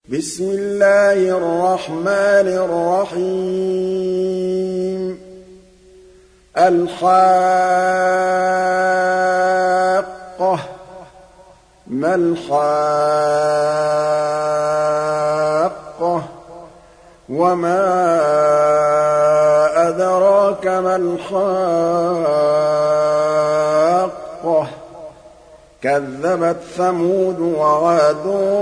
بسم الله الرحمن الرحيم الحاقة ما الحاقة وما أدراك ما الحاقة كذبت ثمود وعاد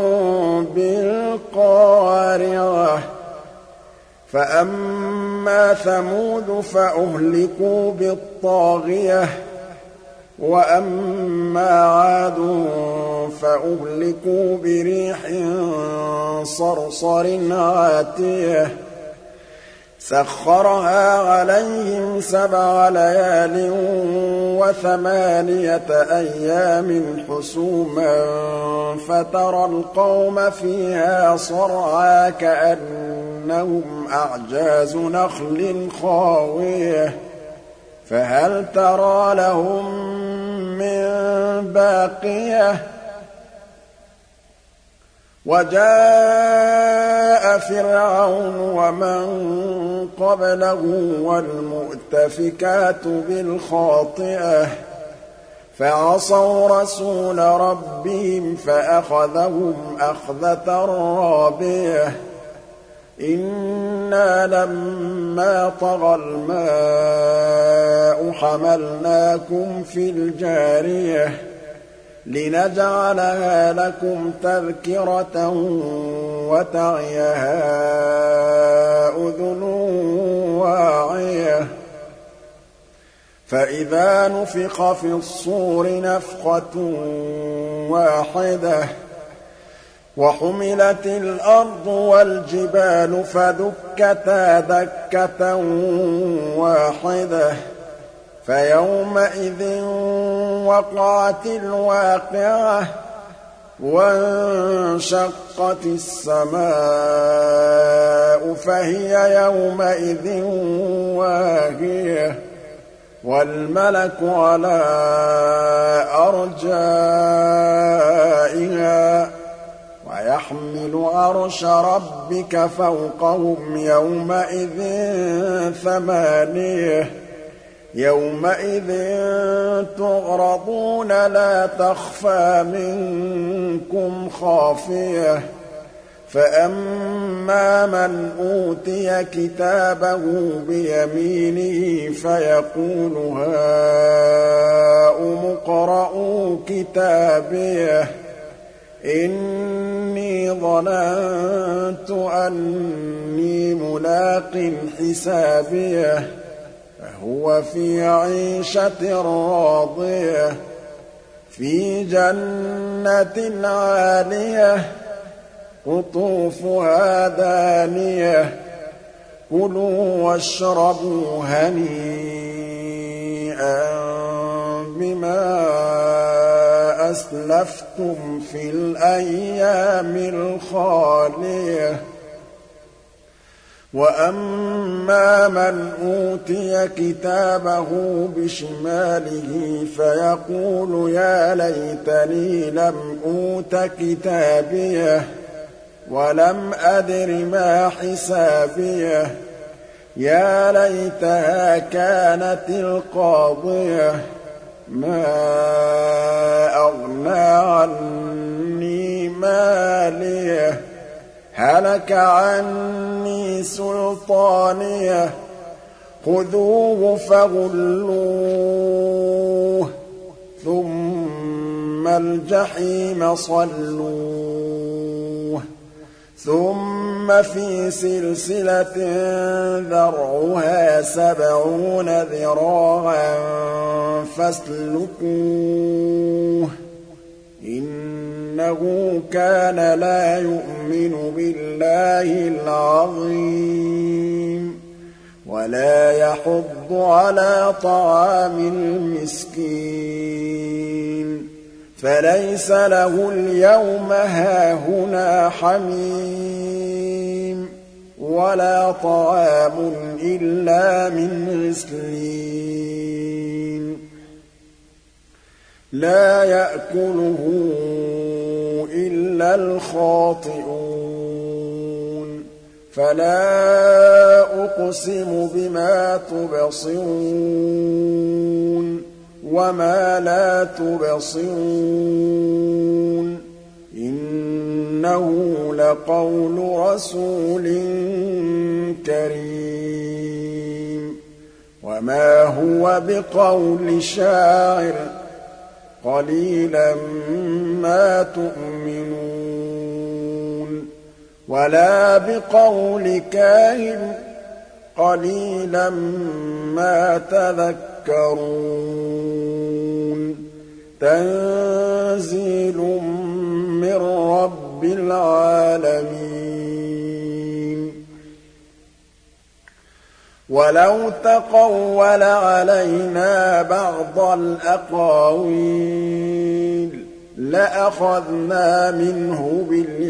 بالقارعة فأما ثمود فأهلكوا بالطاغية وأما عاد فأهلكوا بريح صرصر عاتية سخرها عليهم 7 ليال و8 أيام حسوما فترى القوم فيها صرعى كأنهم أعجاز نخل خاوية فهل ترى لهم من باقية وجاء فرعون ومن قبله والمؤتفكات بالخاطئة فعصوا رسول ربهم فأخذهم أخذة رابية إنا لما طغى الماء حملناكم في الجارية لنجعلها لكم تذكرة وتعيها أذن واعية فإذا نفخ في الصور نفخة واحدة وحملت الأرض والجبال فدكتا دكة واحدة فيومئذ وقعت الواقعة وانشقت السماء فهي يومئذ واهية والملك على أرجائها ويحمل عرش ربك فوقهم يومئذ 8 يومئذ تعرضون لا تخفى منكم خافية فأما من أوتي كتابه بيمينه فيقول هاؤم اقرءوا كتابيه إني ظننت أني ملاق حسابيه فهو في عيشة راضية في جنة عالية قطوفها دانية كلوا واشربوا هنيئا بما أسلفتم في الأيام الخالية وأما من أوتي كتابه بشماله فيقول يا ليتني لم أوت كتابيه ولم أدر ما حسابيه يا ليتها كانت القاضية ما أغنى عني ماليه هلك عني سلطانيه خذوه فغلوه ثم الجحيم صلوه ثم في سلسلة ذرعها 70 ذراعا فاسلكوه إنه كان لا يؤمن بالله العظيم ولا يحض على طعام المسكين فليس له اليوم هاهنا حميم ولا طعام إلا من غسلين لا يأكله إلا الخاطئون فلا أقسم بما تبصرون وما لا تبصرون إنه لقول رسول كريم وما هو بقول شاعر قليلا ما تؤمنون ولا بقول كاهن قليلا ما تذكرون تنزيل من رب العالمين ولو تقول علينا بعض الأقاويل لأخذنا منه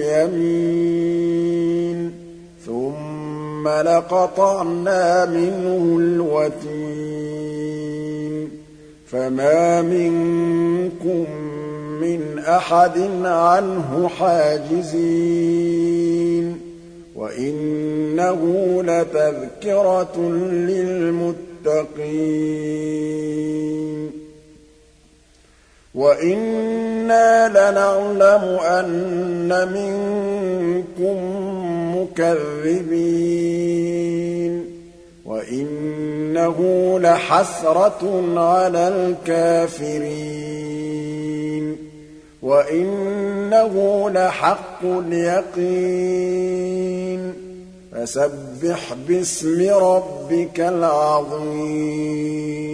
باليمين ثم لقطعنا منه الوتين فما منكم من أحد عنه حاجزين وإنه لتذكرة للمتقين وإنا لنعلم أن منكم مكذبين وإنه لحسرة على الكافرين وإنه لحق اليقين فسبح باسم ربك العظيم